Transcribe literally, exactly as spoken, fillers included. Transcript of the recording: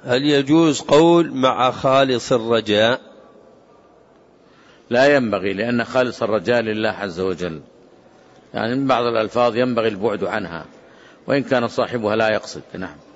هل يجوز قول مع خالص الرجاء؟ لا ينبغي، لأن خالص الرجاء لله عز وجل، يعني من بعض الألفاظ ينبغي البعد عنها وإن كان صاحبها لا يقصد. نعم.